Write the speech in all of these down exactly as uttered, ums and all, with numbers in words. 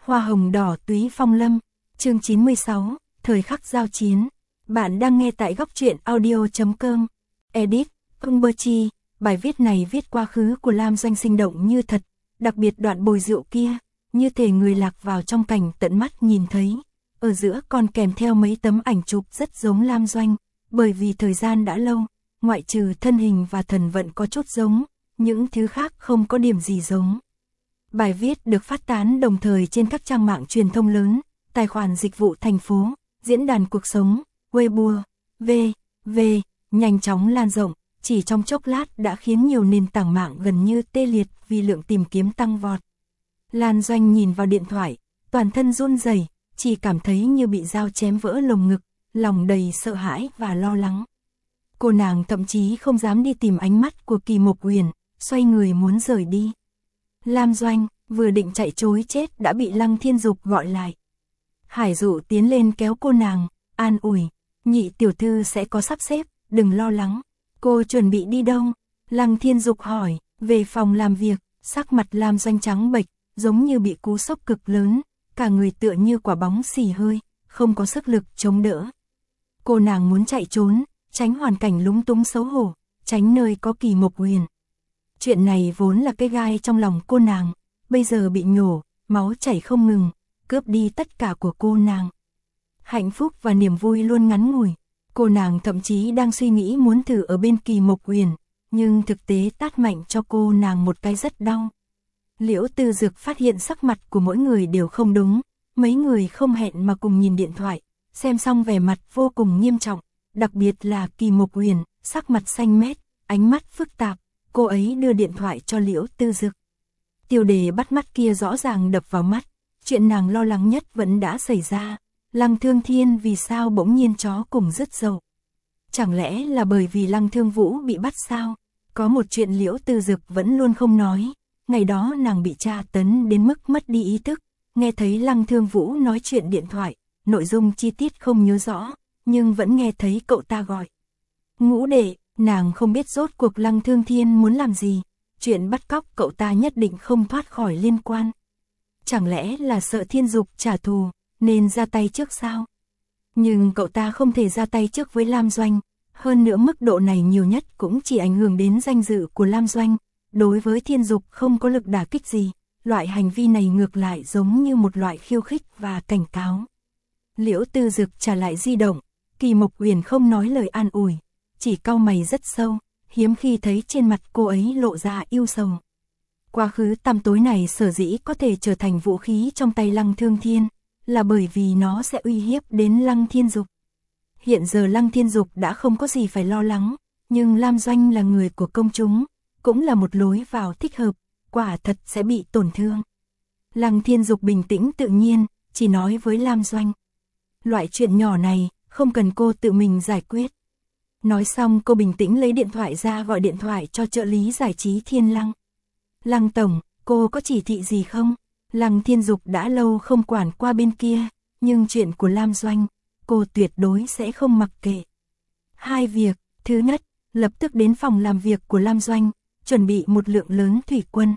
Hoa hồng đỏ túy phong lâm, chương chín mươi sáu, thời khắc giao chiến. Bạn đang nghe tại góc truyện audio chấm com. Edit, Umberchi, bài viết này viết quá khứ của Lam Doanh sinh động như thật, đặc biệt đoạn bồi rượu kia, như thể người lạc vào trong cảnh tận mắt nhìn thấy. Ở giữa còn kèm theo mấy tấm ảnh chụp rất giống Lam Doanh, bởi vì thời gian đã lâu, ngoại trừ thân hình và thần vận có chút giống, những thứ khác không có điểm gì giống. Bài viết được phát tán đồng thời trên các trang mạng truyền thông lớn, tài khoản dịch vụ thành phố, diễn đàn cuộc sống, Weibo, V, V, nhanh chóng lan rộng, chỉ trong chốc lát đã khiến nhiều nền tảng mạng gần như tê liệt vì lượng tìm kiếm tăng vọt. Lan Doanh nhìn vào điện thoại, toàn thân run rẩy, chỉ cảm thấy như bị dao chém vỡ lồng ngực, lòng đầy sợ hãi và lo lắng. Cô nàng thậm chí không dám đi tìm ánh mắt của Kỳ Mộc Uyển, xoay người muốn rời đi. Lam Doanh vừa định chạy trối chết đã bị Lăng Thiên Dục gọi lại. Hải Dụ tiến lên kéo cô nàng, an ủi, nhị tiểu thư sẽ có sắp xếp, đừng lo lắng. Cô chuẩn bị đi đâu? Lăng Thiên Dục hỏi, về phòng làm việc, sắc mặt Lam Doanh trắng bệch, giống như bị cú sốc cực lớn, cả người tựa như quả bóng xì hơi, không có sức lực chống đỡ. Cô nàng muốn chạy trốn, tránh hoàn cảnh lúng túng xấu hổ, tránh nơi có Kỳ Mộc Uyển. Chuyện này vốn là cái gai trong lòng cô nàng, bây giờ bị nhổ, máu chảy không ngừng, cướp đi tất cả của cô nàng. Hạnh phúc và niềm vui luôn ngắn ngủi, cô nàng thậm chí đang suy nghĩ muốn thử ở bên Kỳ Mộc Uyển, nhưng thực tế tát mạnh cho cô nàng một cái rất đau. Liễu Tư Dực phát hiện sắc mặt của mỗi người đều không đúng, mấy người không hẹn mà cùng nhìn điện thoại, xem xong vẻ mặt vô cùng nghiêm trọng, đặc biệt là Kỳ Mộc Uyển, sắc mặt xanh mét, ánh mắt phức tạp. Cô ấy đưa điện thoại cho Liễu Tư Dực. Tiêu đề bắt mắt kia rõ ràng đập vào mắt, chuyện nàng lo lắng nhất vẫn đã xảy ra. Lăng Thương Thiên vì sao bỗng nhiên chó cùng rứt dậu? Chẳng lẽ là bởi vì Lăng Thương Vũ bị bắt sao? Có một chuyện Liễu Tư Dực vẫn luôn không nói, ngày đó nàng bị tra tấn đến mức mất đi ý thức, nghe thấy Lăng Thương Vũ nói chuyện điện thoại, nội dung chi tiết không nhớ rõ, nhưng vẫn nghe thấy cậu ta gọi. Ngũ đệ. Nàng không biết rốt cuộc Lăng Thương Thiên muốn làm gì, chuyện bắt cóc cậu ta nhất định không thoát khỏi liên quan. Chẳng lẽ là sợ Thiên Dục trả thù, nên ra tay trước sao? Nhưng cậu ta không thể ra tay trước với Lam Doanh, hơn nữa mức độ này nhiều nhất cũng chỉ ảnh hưởng đến danh dự của Lam Doanh, đối với Thiên Dục không có lực đả kích gì, loại hành vi này ngược lại giống như một loại khiêu khích và cảnh cáo. Liễu Tư Dực trả lại di động, Kỳ Mộc Uyển không nói lời an ủi, chỉ cau mày rất sâu, hiếm khi thấy trên mặt cô ấy lộ ra yêu sầu. Quá khứ tăm tối này sở dĩ có thể trở thành vũ khí trong tay Lăng Thương Thiên, là bởi vì nó sẽ uy hiếp đến Lăng Thiên Dục. Hiện giờ Lăng Thiên Dục đã không có gì phải lo lắng, nhưng Lam Doanh là người của công chúng, cũng là một lối vào thích hợp, quả thật sẽ bị tổn thương. Lăng Thiên Dục bình tĩnh tự nhiên, chỉ nói với Lam Doanh. Loại chuyện nhỏ này, không cần cô tự mình giải quyết. Nói xong cô bình tĩnh lấy điện thoại ra gọi điện thoại cho trợ lý giải trí Thiên Lăng. Lăng tổng, cô có chỉ thị gì không? Lăng Thiên Dục đã lâu không quản qua bên kia, nhưng chuyện của Lam Doanh, cô tuyệt đối sẽ không mặc kệ. Hai việc, thứ nhất, lập tức đến phòng làm việc của Lam Doanh, chuẩn bị một lượng lớn thủy quân.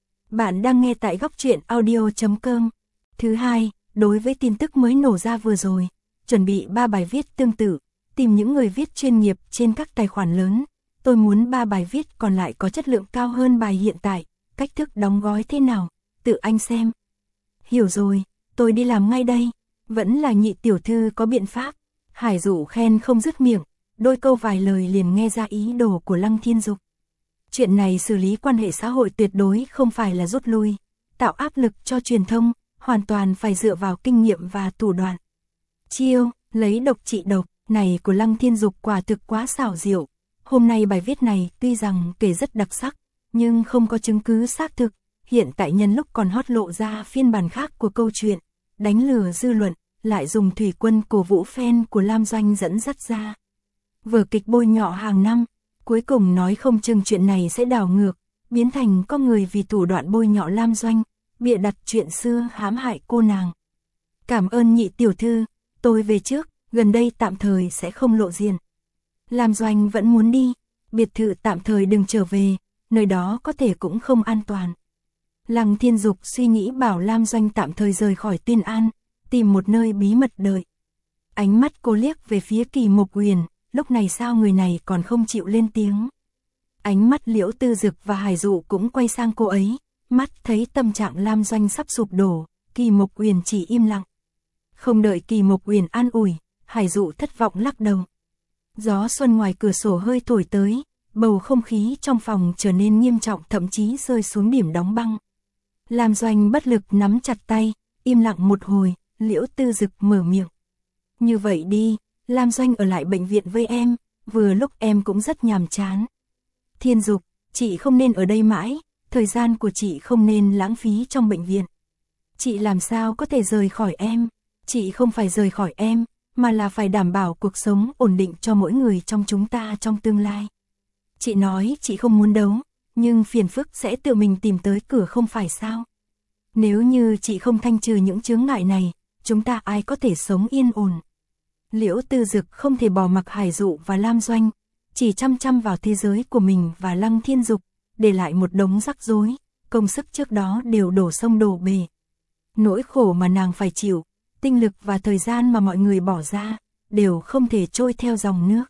Bạn đang nghe tại góc truyện audio chấm com. Thứ hai, đối với tin tức mới nổ ra vừa rồi, chuẩn bị ba bài viết tương tự. Tìm những người viết chuyên nghiệp trên các tài khoản lớn, tôi muốn ba bài viết còn lại có chất lượng cao hơn bài hiện tại, cách thức đóng gói thế nào, tự anh xem. Hiểu rồi, tôi đi làm ngay đây, vẫn là nhị tiểu thư có biện pháp. Hải Dụ khen không dứt miệng, đôi câu vài lời liền nghe ra ý đồ của Lăng Thiên Dục. Chuyện này xử lý quan hệ xã hội tuyệt đối không phải là rút lui, tạo áp lực cho truyền thông, hoàn toàn phải dựa vào kinh nghiệm và thủ đoạn. Chiêu, lấy độc trị độc. Này của Lăng Thiên Dục quả thực quá xảo diệu. Hôm nay bài viết này tuy rằng kể rất đặc sắc, nhưng không có chứng cứ xác thực. Hiện tại nhân lúc còn hot lộ ra phiên bản khác của câu chuyện, đánh lừa dư luận, lại dùng thủy quân cổ vũ fan của Lam Doanh dẫn dắt ra. Vở kịch bôi nhọ hàng năm, cuối cùng nói không chừng chuyện này sẽ đảo ngược, biến thành có người vì thủ đoạn bôi nhọ Lam Doanh, bịa đặt chuyện xưa hãm hại cô nàng. Cảm ơn nhị tiểu thư, tôi về trước. Gần đây tạm thời sẽ không lộ diện. Lam Doanh vẫn muốn đi, biệt thự tạm thời đừng trở về, nơi đó có thể cũng không an toàn. Lăng Thiên Dục suy nghĩ bảo Lam Doanh tạm thời rời khỏi Tuyên An, tìm một nơi bí mật đợi. Ánh mắt cô liếc về phía Kỳ Mộc Uyển, lúc này sao người này còn không chịu lên tiếng. Ánh mắt Liễu Tư Dực và Hải Dụ cũng quay sang cô ấy, mắt thấy tâm trạng Lam Doanh sắp sụp đổ, Kỳ Mộc Uyển chỉ im lặng. Không đợi Kỳ Mộc Uyển an ủi, Hải Dụ thất vọng lắc đầu. Gió xuân ngoài cửa sổ hơi thổi tới, bầu không khí trong phòng trở nên nghiêm trọng, thậm chí rơi xuống điểm đóng băng. Lam Doanh bất lực nắm chặt tay, im lặng một hồi, Liễu Tư Dực mở miệng. Như vậy đi, Lam Doanh ở lại bệnh viện với em, vừa lúc em cũng rất nhàm chán. Thiên Dục, chị không nên ở đây mãi, thời gian của chị không nên lãng phí trong bệnh viện. Chị làm sao có thể rời khỏi em, chị không phải rời khỏi em, mà là phải đảm bảo cuộc sống ổn định cho mỗi người trong chúng ta trong tương lai. Chị nói chị không muốn đấu, nhưng phiền phức sẽ tự mình tìm tới cửa không phải sao? Nếu như chị không thanh trừ những chướng ngại này, chúng ta ai có thể sống yên ổn? Liễu Tư Dực không thể bỏ mặc Hải Dụ và Lam Doanh, chỉ chăm chăm vào thế giới của mình và Lăng Thiên Dục, để lại một đống rắc rối, công sức trước đó đều đổ sông đổ bể. Nỗi khổ mà nàng phải chịu, tinh lực và thời gian mà mọi người bỏ ra, đều không thể trôi theo dòng nước.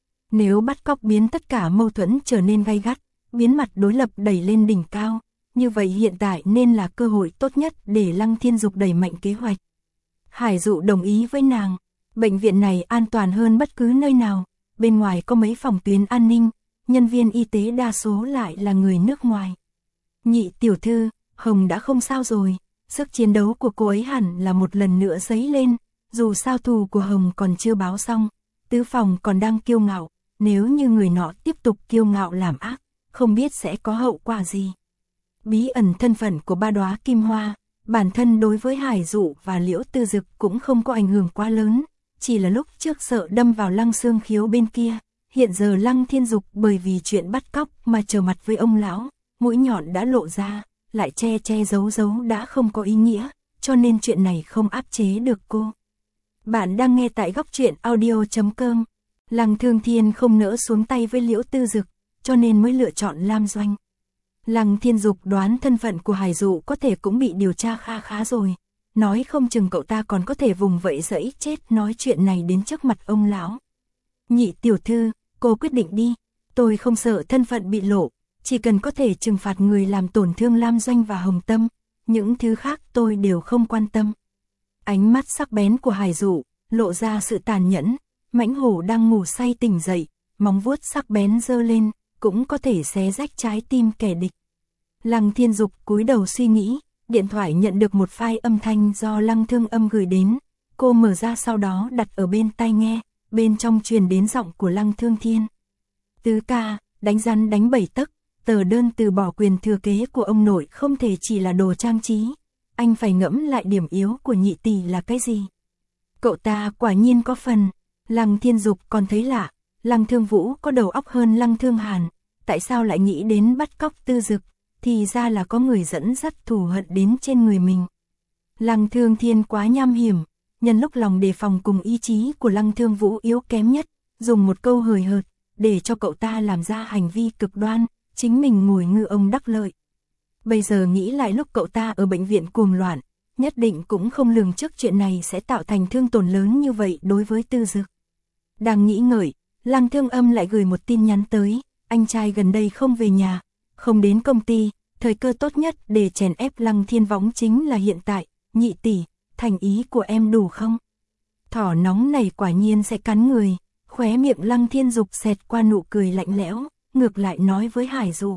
Nếu bắt cóc biến tất cả mâu thuẫn trở nên gay gắt, biến mặt đối lập đẩy lên đỉnh cao, như vậy hiện tại nên là cơ hội tốt nhất để Lăng Thiên Dục đẩy mạnh kế hoạch. Hải Dụ đồng ý với nàng, bệnh viện này an toàn hơn bất cứ nơi nào, bên ngoài có mấy phòng tuyến an ninh, nhân viên y tế đa số lại là người nước ngoài. Nhị tiểu thư, Hồng đã không sao rồi, sức chiến đấu của cô ấy hẳn là một lần nữa dấy lên, dù sao thù của Hồng còn chưa báo xong, tứ phòng còn đang kiêu ngạo, nếu như người nọ tiếp tục kiêu ngạo làm ác, không biết sẽ có hậu quả gì. Bí ẩn thân phận của ba đóa kim hoa, bản thân đối với Hải Dụ và Liễu Tư Dực cũng không có ảnh hưởng quá lớn, chỉ là lúc trước sợ đâm vào Lăng Xương Khiếu bên kia, hiện giờ Lăng Thiên Dục bởi vì chuyện bắt cóc mà trở mặt với ông lão, mũi nhọn đã lộ ra, lại che che giấu giấu đã không có ý nghĩa, cho nên chuyện này không áp chế được cô. Bạn đang nghe tại góc truyện audio chấm com. Lăng Thương Thiên không nỡ xuống tay với Liễu Tư Dực, cho nên mới lựa chọn Lam Doanh. Lăng Thiên Dục đoán thân phận của Hải Dụ có thể cũng bị điều tra kha khá rồi, nói không chừng cậu ta còn có thể vùng vẫy dẫy chết nói chuyện này đến trước mặt ông lão. Nhị tiểu thư, cô quyết định đi, tôi không sợ thân phận bị lộ, chỉ cần có thể trừng phạt người làm tổn thương Lam Doanh và Hồng Tâm, những thứ khác tôi đều không quan tâm. Ánh mắt sắc bén của Hải Dụ lộ ra sự tàn nhẫn, mãnh hổ đang ngủ say tỉnh dậy, móng vuốt sắc bén giơ lên, cũng có thể xé rách trái tim kẻ địch. Lăng Thiên Dục cúi đầu suy nghĩ, điện thoại nhận được một file âm thanh do Lăng Thương Âm gửi đến, cô mở ra sau đó đặt ở bên tai nghe, bên trong truyền đến giọng của Lăng Thương Thiên. Tứ ca, đánh rắn đánh bảy tấc, tờ đơn từ bỏ quyền thừa kế của ông nội không thể chỉ là đồ trang trí, anh phải ngẫm lại điểm yếu của nhị tỷ là cái gì. Cậu ta quả nhiên có phần. Lăng Thiên Dục còn thấy lạ, Lăng Thương Vũ có đầu óc hơn Lăng Thương Hàn, tại sao lại nghĩ đến bắt cóc Tư Dực, thì ra là có người dẫn dắt thù hận đến trên người mình. Lăng Thương Thiên quá nham hiểm, nhân lúc lòng đề phòng cùng ý chí của Lăng Thương Vũ yếu kém nhất, dùng một câu hời hợt, để cho cậu ta làm ra hành vi cực đoan, chính mình ngồi ngư ông đắc lợi. Bây giờ nghĩ lại lúc cậu ta ở bệnh viện cuồng loạn, nhất định cũng không lường trước chuyện này sẽ tạo thành thương tổn lớn như vậy đối với Tư Dực. Đang nghĩ ngợi, Lăng Thương Âm lại gửi một tin nhắn tới, anh trai gần đây không về nhà, không đến công ty, thời cơ tốt nhất để chèn ép Lăng Thiên Võng chính là hiện tại, nhị tỷ, thành ý của em đủ không? Thỏ nóng này quả nhiên sẽ cắn người, khóe miệng Lăng Thiên Dục xẹt qua nụ cười lạnh lẽo, ngược lại nói với Hải Dụ.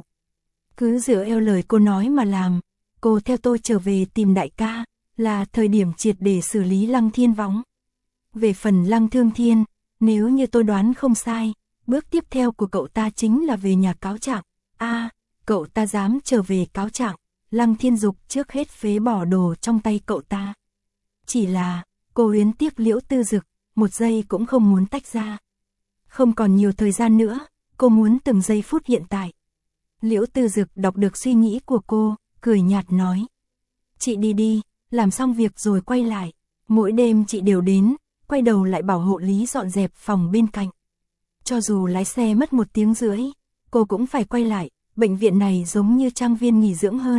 Cứ dựa eo lời cô nói mà làm, cô theo tôi trở về tìm đại ca, là thời điểm triệt để xử lý Lăng Thiên Võng. Về phần Lăng Thương Thiên, nếu như tôi đoán không sai, bước tiếp theo của cậu ta chính là về nhà cáo trạng. A, à, cậu ta dám trở về cáo trạng, Lăng Thiên Dục trước hết phế bỏ đồ trong tay cậu ta. Chỉ là, cô Uyến tiếc Liễu Tư Dực, một giây cũng không muốn tách ra. Không còn nhiều thời gian nữa, cô muốn từng giây phút hiện tại. Liễu Tư Dực đọc được suy nghĩ của cô, cười nhạt nói. Chị đi đi, làm xong việc rồi quay lại. Mỗi đêm chị đều đến, quay đầu lại bảo hộ lý dọn dẹp phòng bên cạnh. Cho dù lái xe mất một tiếng rưỡi, cô cũng phải quay lại, bệnh viện này giống như trang viên nghỉ dưỡng hơn,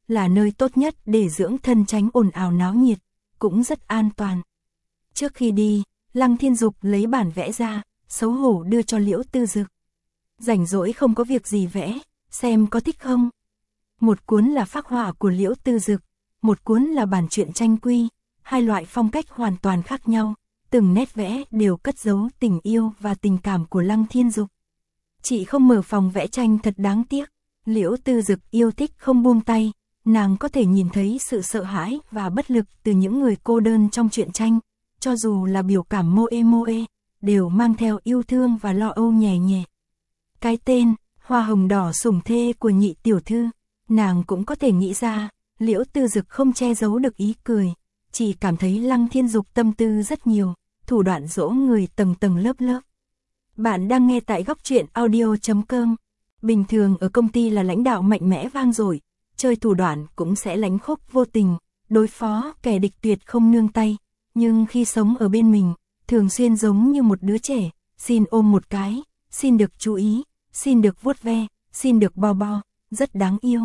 là nơi tốt nhất để dưỡng thân tránh ồn ào náo nhiệt, cũng rất an toàn. Trước khi đi, Lăng Thiên Dục lấy bản vẽ ra, xấu hổ đưa cho Liễu Tư Dực. Rảnh rỗi không có việc gì vẽ, xem có thích không? Một cuốn là phác họa của Liễu Tư Dực, một cuốn là bản truyện tranh quy, hai loại phong cách hoàn toàn khác nhau, từng nét vẽ đều cất giấu tình yêu và tình cảm của Lăng Thiên Dục. Chị không mở phòng vẽ tranh thật đáng tiếc, Liễu Tư Dực yêu thích không buông tay, nàng có thể nhìn thấy sự sợ hãi và bất lực từ những người cô đơn trong truyện tranh, cho dù là biểu cảm moe moe, đều mang theo yêu thương và lo âu nhẹ nhẹ. Cái tên, Hoa Hồng Đỏ Sủng Thê của nhị tiểu thư, nàng cũng có thể nghĩ ra, Liễu Tư Dực không che giấu được ý cười, chỉ cảm thấy Lăng Thiên Dục tâm tư rất nhiều, thủ đoạn dỗ người tầng tầng lớp lớp. Bạn đang nghe tại góc truyện audio chấm com. Bình thường ở công ty là lãnh đạo mạnh mẽ vang dội, chơi thủ đoạn cũng sẽ lánh khóc vô tình, đối phó kẻ địch tuyệt không nương tay, nhưng khi sống ở bên mình, thường xuyên giống như một đứa trẻ, xin ôm một cái, xin được chú ý, xin được vuốt ve, xin được bo bo, rất đáng yêu.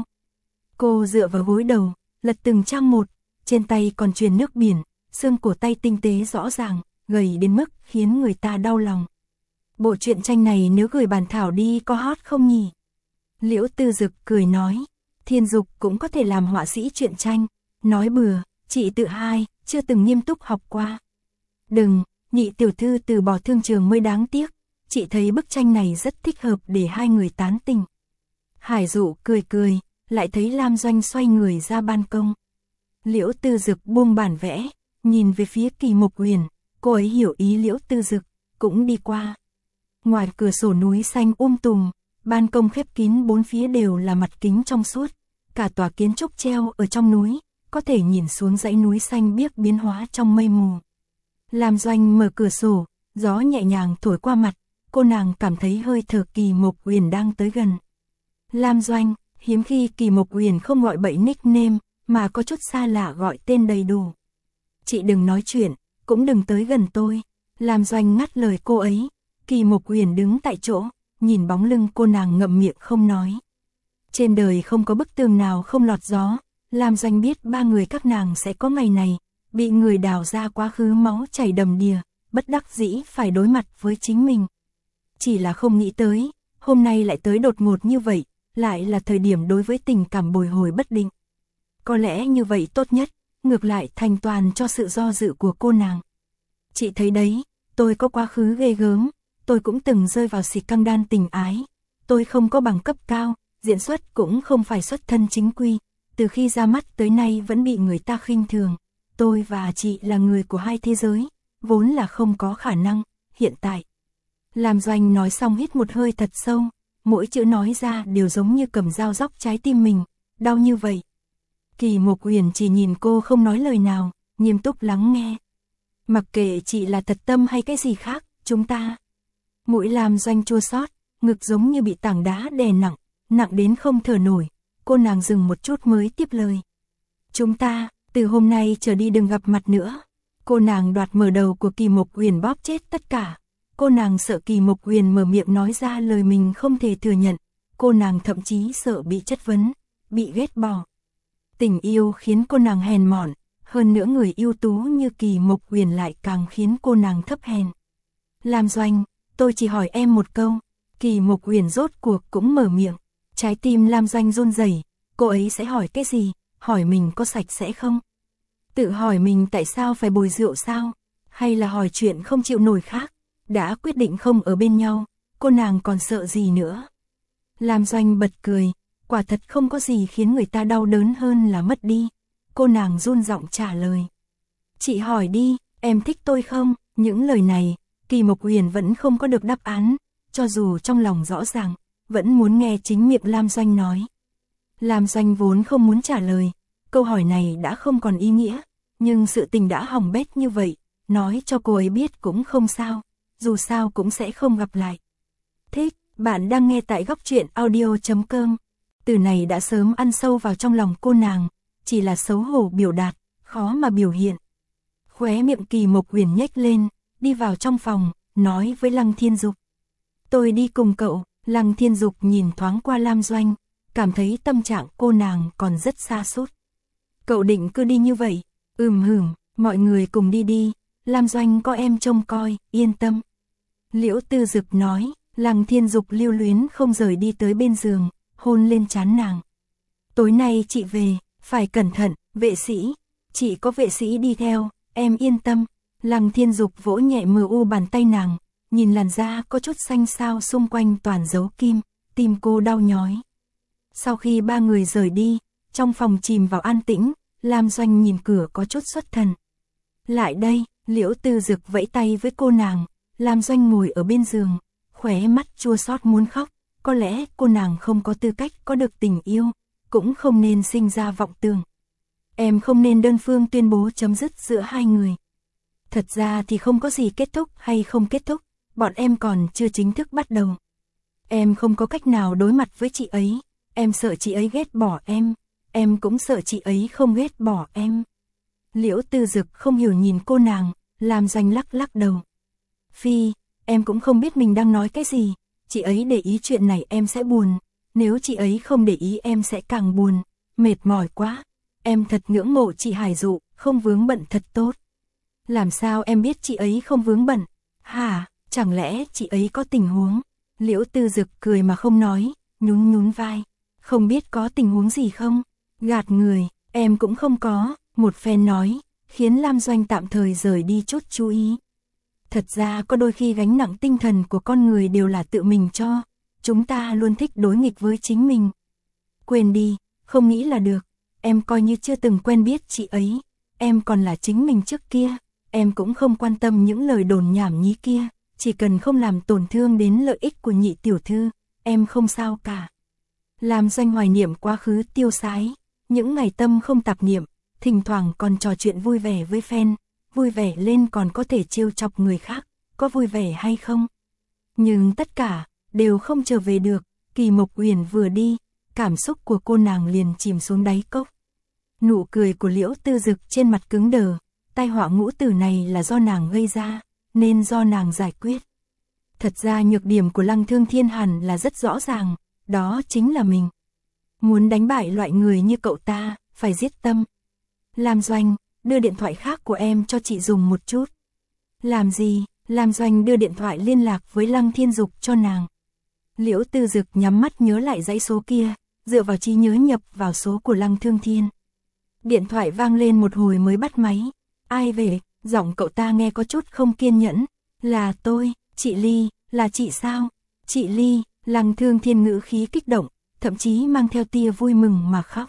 Cô dựa vào gối đầu, lật từng trang một, trên tay còn truyền nước biển, xương cổ tay tinh tế rõ ràng, gầy đến mức khiến người ta đau lòng. Bộ truyện tranh này nếu gửi bản thảo đi có hot không nhỉ? Liễu Tư Dực cười nói, Thiên Dục cũng có thể làm họa sĩ truyện tranh, nói bừa, chị tự hai, chưa từng nghiêm túc học qua. Đừng, nhị tiểu thư từ bỏ thương trường mới đáng tiếc, chị thấy bức tranh này rất thích hợp để hai người tán tình. Hải Dụ cười cười, lại thấy Lam Doanh xoay người ra ban công. Liễu Tư Dực buông bản vẽ, nhìn về phía Kỳ Mộc Uyển, cô ấy hiểu ý Liễu Tư Dực, cũng đi qua. Ngoài cửa sổ núi xanh um tùm, ban công khép kín bốn phía đều là mặt kính trong suốt, cả tòa kiến trúc treo ở trong núi, có thể nhìn xuống dãy núi xanh biếc biến hóa trong mây mù. Lam Doanh mở cửa sổ, gió nhẹ nhàng thổi qua mặt, cô nàng cảm thấy hơi thở Kỳ Mộc Uyển đang tới gần. Lam Doanh, hiếm khi Kỳ Mộc Uyển không gọi bậy nickname, mà có chút xa lạ gọi tên đầy đủ. Chị đừng nói chuyện, cũng đừng tới gần tôi. Lam Doanh ngắt lời cô ấy. Kỳ Mộc Uyển đứng tại chỗ, nhìn bóng lưng cô nàng ngậm miệng không nói. Trên đời không có bức tường nào không lọt gió, Lam Doanh biết ba người các nàng sẽ có ngày này, bị người đào ra quá khứ máu chảy đầm đìa, bất đắc dĩ phải đối mặt với chính mình. Chỉ là không nghĩ tới, hôm nay lại tới đột ngột như vậy, lại là thời điểm đối với tình cảm bồi hồi bất định. Có lẽ như vậy tốt nhất, ngược lại thành toàn cho sự do dự của cô nàng. Chị thấy đấy, tôi có quá khứ ghê gớm, tôi cũng từng rơi vào xì căng đan tình ái, tôi không có bằng cấp cao, diễn xuất cũng không phải xuất thân chính quy, từ khi ra mắt tới nay vẫn bị người ta khinh thường, tôi và chị là người của hai thế giới, vốn là không có khả năng, hiện tại. Lam Doanh nói xong hít một hơi thật sâu, mỗi chữ nói ra đều giống như cầm dao róc trái tim mình, đau như vậy. Kỳ Mộc Uyển chỉ nhìn cô không nói lời nào, nghiêm túc lắng nghe. Mặc kệ chị là thật tâm hay cái gì khác, chúng ta. Mũi Lam Doanh chua xót, ngực giống như bị tảng đá đè nặng, nặng đến không thở nổi, cô nàng dừng một chút mới tiếp lời. Chúng ta, từ hôm nay trở đi đừng gặp mặt nữa. Cô nàng đoạt mở đầu của Kỳ Mộc Uyển bóp chết tất cả. Cô nàng sợ Kỳ Mộc Uyển mở miệng nói ra lời mình không thể thừa nhận, cô nàng thậm chí sợ bị chất vấn, bị ghét bỏ. Tình yêu khiến cô nàng hèn mọn, hơn nữa người ưu tú như Kỳ Mộc Uyển lại càng khiến cô nàng thấp hèn. Lam Doanh, tôi chỉ hỏi em một câu. Kỳ Mộc Uyển rốt cuộc cũng mở miệng, trái tim Lam Doanh run rẩy, cô ấy sẽ hỏi cái gì, hỏi mình có sạch sẽ không? Tự hỏi mình tại sao phải bồi rượu sao? Hay là hỏi chuyện không chịu nổi khác? Đã quyết định không ở bên nhau, cô nàng còn sợ gì nữa? Lam Doanh bật cười, quả thật không có gì khiến người ta đau đớn hơn là mất đi. Cô nàng run giọng trả lời. Chị hỏi đi, em thích tôi không? Những lời này, Kỳ Mộc Uyển vẫn không có được đáp án, cho dù trong lòng rõ ràng, vẫn muốn nghe chính miệng Lam Doanh nói. Lam Doanh vốn không muốn trả lời, câu hỏi này đã không còn ý nghĩa, nhưng sự tình đã hỏng bét như vậy, nói cho cô ấy biết cũng không sao, dù sao cũng sẽ không gặp lại. Thích, bạn đang nghe tại góc truyện audio chấm com. Từ này đã sớm ăn sâu vào trong lòng cô nàng, chỉ là xấu hổ biểu đạt, khó mà biểu hiện. Khóe miệng Kỳ Mộc Uyển nhếch lên, đi vào trong phòng, nói với Lăng Thiên Dục. Tôi đi cùng cậu. Lăng Thiên Dục nhìn thoáng qua Lam Doanh, cảm thấy tâm trạng cô nàng còn rất sa sút. Cậu định cứ đi như vậy? Ừm hửm, mọi người cùng đi đi, Lam Doanh có em trông coi, yên tâm. Liễu Tư Dực nói, Lăng Thiên Dục lưu luyến không rời đi tới bên giường, hôn lên trán nàng. Tối nay chị về, phải cẩn thận, vệ sĩ, chị có vệ sĩ đi theo, em yên tâm. Lăng Thiên Dục vỗ nhẹ mờ u bàn tay nàng, nhìn làn da có chút xanh xao xung quanh toàn dấu kim, tim cô đau nhói. Sau khi ba người rời đi, trong phòng chìm vào an tĩnh, Lam Doanh nhìn cửa có chút xuất thần. Lại đây, Liễu Tư Dực vẫy tay với cô nàng, Lam Doanh ngồi ở bên giường, khóe mắt chua xót muốn khóc, có lẽ cô nàng không có tư cách có được tình yêu, cũng không nên sinh ra vọng tưởng. Em không nên đơn phương tuyên bố chấm dứt giữa hai người. Thật ra thì không có gì kết thúc hay không kết thúc, bọn em còn chưa chính thức bắt đầu. Em không có cách nào đối mặt với chị ấy, em sợ chị ấy ghét bỏ em, em cũng sợ chị ấy không ghét bỏ em. Liễu Tư Dực không hiểu nhìn cô nàng, Lam Doanh lắc lắc đầu. Phi, em cũng không biết mình đang nói cái gì, chị ấy để ý chuyện này em sẽ buồn, nếu chị ấy không để ý em sẽ càng buồn, mệt mỏi quá. Em thật ngưỡng mộ chị Hải Dụ, không vướng bận thật tốt. Làm sao em biết chị ấy không vướng bận? Hả, chẳng lẽ chị ấy có tình huống? Liễu Tư Dực cười mà không nói, nhún nhún vai. Không biết có tình huống gì không? Gạt người, em cũng không có, một phen nói, khiến Lam Doanh tạm thời rời đi chút chú ý. Thật ra có đôi khi gánh nặng tinh thần của con người đều là tự mình cho, chúng ta luôn thích đối nghịch với chính mình. Quên đi, không nghĩ là được, em coi như chưa từng quen biết chị ấy, em còn là chính mình trước kia, em cũng không quan tâm những lời đồn nhảm nhí kia, chỉ cần không làm tổn thương đến lợi ích của nhị tiểu thư, em không sao cả. Lam Doanh hoài niệm quá khứ tiêu sái, những ngày tâm không tạp niệm, thỉnh thoảng còn trò chuyện vui vẻ với fan, vui vẻ lên còn có thể trêu chọc người khác, có vui vẻ hay không? Nhưng tất cả đều không trở về được, Kỳ Mộc Uyển vừa đi, cảm xúc của cô nàng liền chìm xuống đáy cốc. Nụ cười của Liễu Tư Dực trên mặt cứng đờ, tai họa ngũ tử này là do nàng gây ra, nên do nàng giải quyết. Thật ra nhược điểm của Lăng Thương Thiên hẳn là rất rõ ràng, đó chính là mình. Muốn đánh bại loại người như cậu ta, phải giết tâm. Lam Doanh, đưa điện thoại khác của em cho chị dùng một chút. Làm gì? Lam Doanh đưa điện thoại liên lạc với Lăng Thiên Dục cho nàng. Liễu Tư Dực nhắm mắt nhớ lại dãy số kia, dựa vào trí nhớ nhập vào số của Lăng Thương Thiên. Điện thoại vang lên một hồi mới bắt máy. Ai về? Giọng cậu ta nghe có chút không kiên nhẫn. Là tôi, chị Ly, là chị sao? Chị Ly, Lăng Thương Thiên ngữ khí kích động, thậm chí mang theo tia vui mừng mà khóc.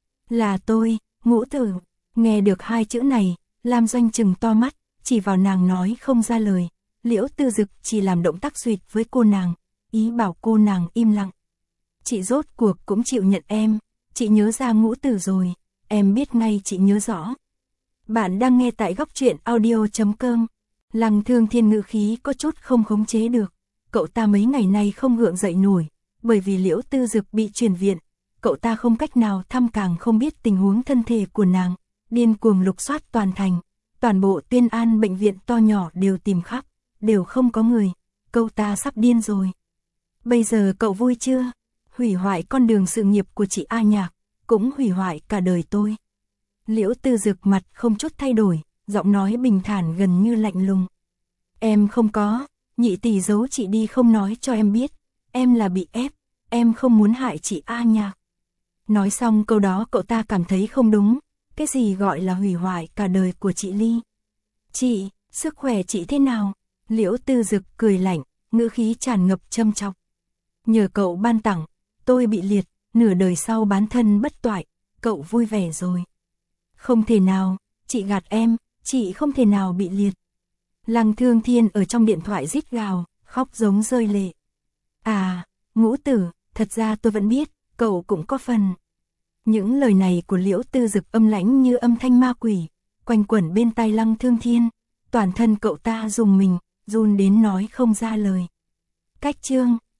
Là tôi, Ngũ Tử. Nghe được hai chữ này, Lam Doanh trừng to mắt, chỉ vào nàng nói không ra lời. Liễu Tư Dực chỉ làm động tác duyệt với cô nàng, ý bảo cô nàng im lặng. Chị rốt cuộc cũng chịu nhận em, chị nhớ ra Ngũ Tử rồi, em biết ngay chị nhớ rõ. Bạn đang nghe tại góc truyện audio chấm com. Lăng Thương Thiên ngữ khí có chút không khống chế được, cậu ta mấy ngày nay không gượng dậy nổi, bởi vì Liễu Tư Dực bị chuyển viện, cậu ta không cách nào thăm càng không biết tình huống thân thể của nàng, điên cuồng lục soát toàn thành, toàn bộ Tuyên An bệnh viện to nhỏ đều tìm khắp, đều không có người, cậu ta sắp điên rồi. Bây giờ cậu vui chưa? Hủy hoại con đường sự nghiệp của chị A Nhạc, cũng hủy hoại cả đời tôi. Liễu Tư Dực mặt không chút thay đổi, giọng nói bình thản gần như lạnh lùng. Em không có, nhị tỷ giấu chị đi không nói cho em biết, em là bị ép, em không muốn hại chị A Nhạc. Nói xong câu đó cậu ta cảm thấy không đúng, cái gì gọi là hủy hoại cả đời của chị Ly. Chị, sức khỏe chị thế nào? Liễu Tư Dực cười lạnh, ngữ khí tràn ngập châm chọc. Nhờ cậu ban tặng, tôi bị liệt, nửa đời sau bán thân bất toại, cậu vui vẻ rồi. Không thể nào, chị gạt em, chị không thể nào bị liệt. Lăng Thương Thiên ở trong điện thoại rít gào, khóc giống rơi lệ. À, Ngũ Tử, thật ra tôi vẫn biết, cậu cũng có phần. Những lời này của Liễu Tư Dực âm lãnh như âm thanh ma quỷ, quanh quẩn bên tai Lăng Thương Thiên, toàn thân cậu ta rùng mình, run đến nói không ra lời. Cách chương